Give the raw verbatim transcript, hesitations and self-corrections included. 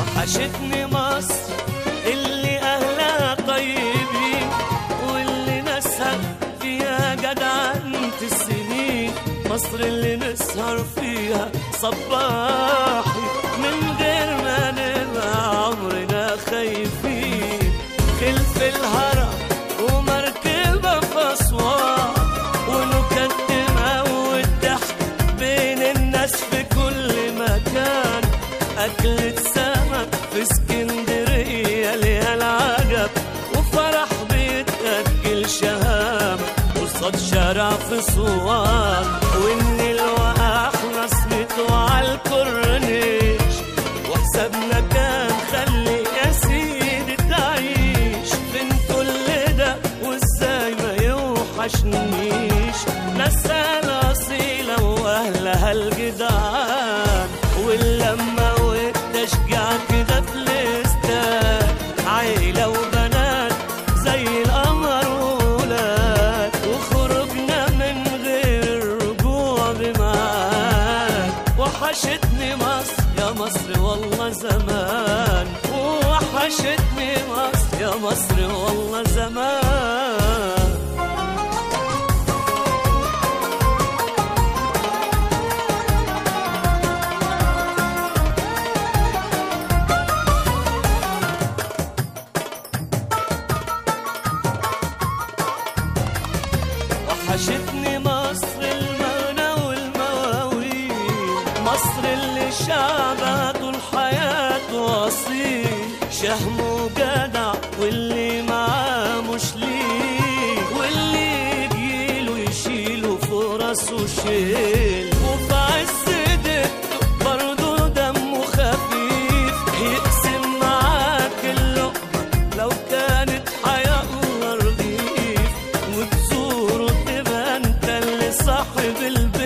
وحشتني مصر اللي أهلها طيبين واللي ناسها فيها جدعنة السنين. مصر اللي نسهر فيها صباحي من غير ما نبقى عمرنا خايفين. خلف الهرم ومركبة في أسوان ونكت تموت ضحك بين الناس في كل مكان. أكلة سمك في اسكندرية ليها العجب وفرح بيتأكل شهامة قصاد شارع في صوان. والنيل وأحلى اسمته عالكورنيش وحسابنا كان خلي يا سيدي تعيش. فين كل ده وازاي ما يوحشنيش ناسها الأصيلة وأهلها الجدعان واللمة والتشجيع كده في الاستاد. عيلة وبنات زي القمر وولاد وخرجنا من غير الرجوع بمعاد. وحشتني مصر يا مصر والله زمان. وحشتني مصر يا مصر والله زمان. وحشتني مصر المغنى والمواويل. مصر اللي شعبها طول حياته أصيل شهم وجدع واللي معاه مش ليه واللي يجيله يشيله فوق راسه شيل. وفي عز دقته برضه دمه خفيف يقسم معاك اللقمة لو كانت حياة الله رغيف وتزوره تبقى انت اللي صاحب البيت.